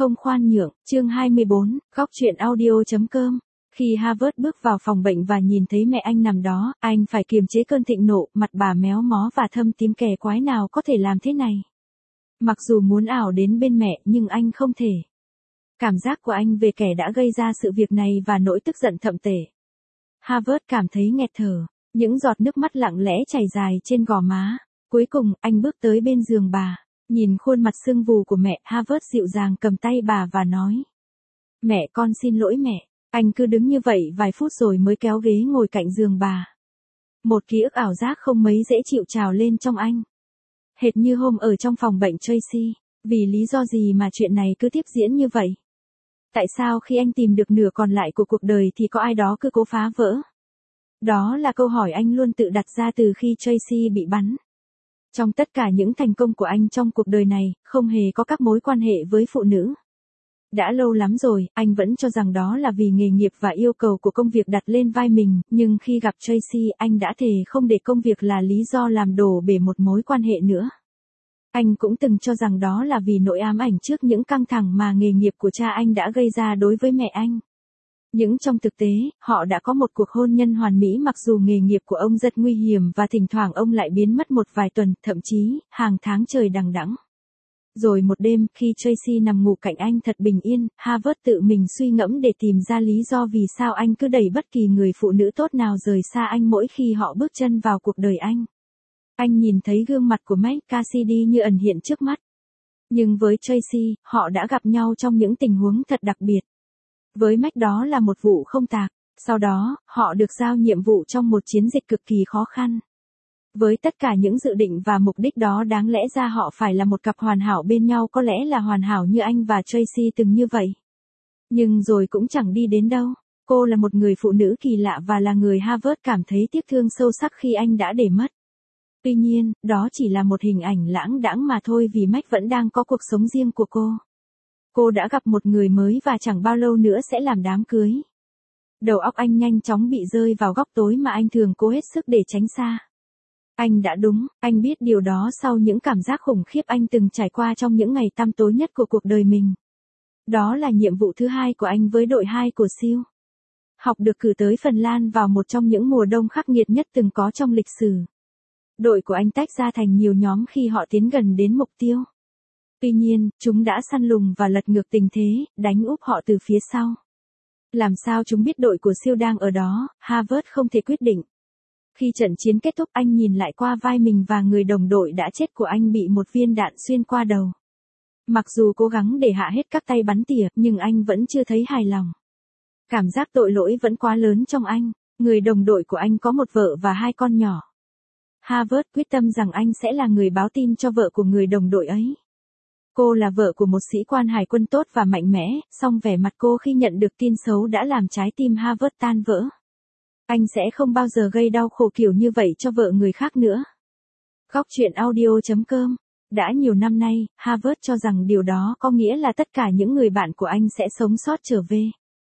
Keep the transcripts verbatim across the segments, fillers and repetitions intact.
Không khoan nhượng, chương hai mươi bốn, góc truyện audio.com. Khi Harvard bước vào phòng bệnh và nhìn thấy mẹ anh nằm đó, anh phải kiềm chế cơn thịnh nộ, mặt bà méo mó và thâm tím, kẻ quái nào có thể làm thế này. Mặc dù muốn ảo đến bên mẹ nhưng anh không thể. Cảm giác của anh về kẻ đã gây ra sự việc này và nỗi tức giận thậm tệ. Harvard cảm thấy nghẹt thở, những giọt nước mắt lặng lẽ chảy dài trên gò má. Cuối cùng, anh bước tới bên giường bà. Nhìn khuôn mặt sưng vù của mẹ, Harvard dịu dàng cầm tay bà và nói. Mẹ, con xin lỗi mẹ. Anh cứ đứng như vậy vài phút rồi mới kéo ghế ngồi cạnh giường bà. Một ký ức ảo giác không mấy dễ chịu trào lên trong anh. Hệt như hôm ở trong phòng bệnh Tracy. Vì lý do gì mà chuyện này cứ tiếp diễn như vậy? Tại sao khi anh tìm được nửa còn lại của cuộc đời thì có ai đó cứ cố phá vỡ? Đó là câu hỏi anh luôn tự đặt ra từ khi Tracy bị bắn. Trong tất cả những thành công của anh trong cuộc đời này, không hề có các mối quan hệ với phụ nữ. Đã lâu lắm rồi, anh vẫn cho rằng đó là vì nghề nghiệp và yêu cầu của công việc đặt lên vai mình, nhưng khi gặp Tracy, anh đã thề không để công việc là lý do làm đổ bể một mối quan hệ nữa. Anh cũng từng cho rằng đó là vì nỗi ám ảnh trước những căng thẳng mà nghề nghiệp của cha anh đã gây ra đối với mẹ anh. Nhưng trong thực tế, họ đã có một cuộc hôn nhân hoàn mỹ mặc dù nghề nghiệp của ông rất nguy hiểm và thỉnh thoảng ông lại biến mất một vài tuần, thậm chí, hàng tháng trời đằng đẵng. Rồi một đêm, khi Tracy nằm ngủ cạnh anh thật bình yên, Harvard tự mình suy ngẫm để tìm ra lý do vì sao anh cứ đẩy bất kỳ người phụ nữ tốt nào rời xa anh mỗi khi họ bước chân vào cuộc đời anh. Anh nhìn thấy gương mặt của Meg Cassidy như ẩn hiện trước mắt. Nhưng với Tracy, họ đã gặp nhau trong những tình huống thật đặc biệt. Với Meg đó là một vụ không tạc, sau đó, họ được giao nhiệm vụ trong một chiến dịch cực kỳ khó khăn. Với tất cả những dự định và mục đích đó đáng lẽ ra họ phải là một cặp hoàn hảo bên nhau, có lẽ là hoàn hảo như anh và Tracy từng như vậy. Nhưng rồi cũng chẳng đi đến đâu. Cô là một người phụ nữ kỳ lạ và là người Harvard cảm thấy tiếc thương sâu sắc khi anh đã để mất. Tuy nhiên, đó chỉ là một hình ảnh lãng đãng mà thôi vì Meg vẫn đang có cuộc sống riêng của cô. Cô đã gặp một người mới và chẳng bao lâu nữa sẽ làm đám cưới. Đầu óc anh nhanh chóng bị rơi vào góc tối mà anh thường cố hết sức để tránh xa. Anh đã đúng, anh biết điều đó sau những cảm giác khủng khiếp anh từng trải qua trong những ngày tăm tối nhất của cuộc đời mình. Đó là nhiệm vụ thứ hai của anh với đội hai của siêu. Học được cử tới Phần Lan vào một trong những mùa đông khắc nghiệt nhất từng có trong lịch sử. Đội của anh tách ra thành nhiều nhóm khi họ tiến gần đến mục tiêu. Tuy nhiên, chúng đã săn lùng và lật ngược tình thế, đánh úp họ từ phía sau. Làm sao chúng biết đội của siêu đang ở đó, Harvard không thể quyết định. Khi trận chiến kết thúc anh nhìn lại qua vai mình và người đồng đội đã chết của anh bị một viên đạn xuyên qua đầu. Mặc dù cố gắng để hạ hết các tay bắn tỉa, nhưng anh vẫn chưa thấy hài lòng. Cảm giác tội lỗi vẫn quá lớn trong anh. Người đồng đội của anh có một vợ và hai con nhỏ. Harvard quyết tâm rằng anh sẽ là người báo tin cho vợ của người đồng đội ấy. Cô là vợ của một sĩ quan hải quân tốt và mạnh mẽ, song vẻ mặt cô khi nhận được tin xấu đã làm trái tim Harvard tan vỡ. Anh sẽ không bao giờ gây đau khổ kiểu như vậy cho vợ người khác nữa. Góc truyện audio.com. Đã nhiều năm nay, Harvard cho rằng điều đó có nghĩa là tất cả những người bạn của anh sẽ sống sót trở về.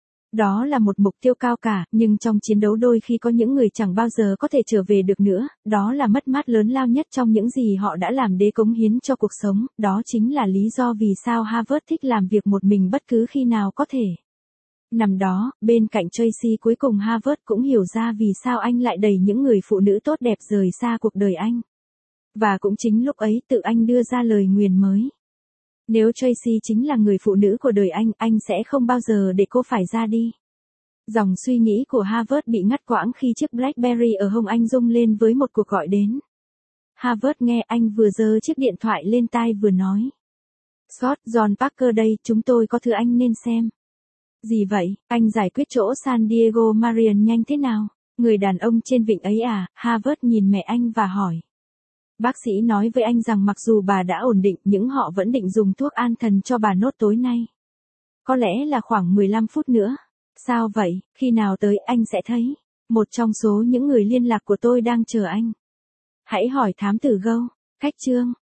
Đó là một mục tiêu cao cả, nhưng trong chiến đấu đôi khi có những người chẳng bao giờ có thể trở về được nữa, đó là mất mát lớn lao nhất trong những gì họ đã làm để cống hiến cho cuộc sống, đó chính là lý do vì sao Harvard thích làm việc một mình bất cứ khi nào có thể. Nằm đó, bên cạnh Tracy cuối cùng Harvard cũng hiểu ra vì sao anh lại đẩy những người phụ nữ tốt đẹp rời xa cuộc đời anh. Và cũng chính lúc ấy tự anh đưa ra lời nguyền mới. Nếu Tracy chính là người phụ nữ của đời anh, anh sẽ không bao giờ để cô phải ra đi. Dòng suy nghĩ của Harvard bị ngắt quãng khi chiếc BlackBerry ở hông anh rung lên với một cuộc gọi đến. Harvard nghe anh vừa giơ chiếc điện thoại lên tai vừa nói. Scott, John Parker đây, chúng tôi có thứ anh nên xem. Gì vậy, anh giải quyết chỗ San Diego Marion nhanh thế nào? Người đàn ông trên vịnh ấy à? Harvard nhìn mẹ anh và hỏi. Bác sĩ nói với anh rằng mặc dù bà đã ổn định nhưng họ vẫn định dùng thuốc an thần cho bà nốt tối nay. Có lẽ là khoảng mười lăm phút nữa. Sao vậy, khi nào tới anh sẽ thấy. Một trong số những người liên lạc của tôi đang chờ anh. Hãy hỏi thám tử Gâu. Khách trương,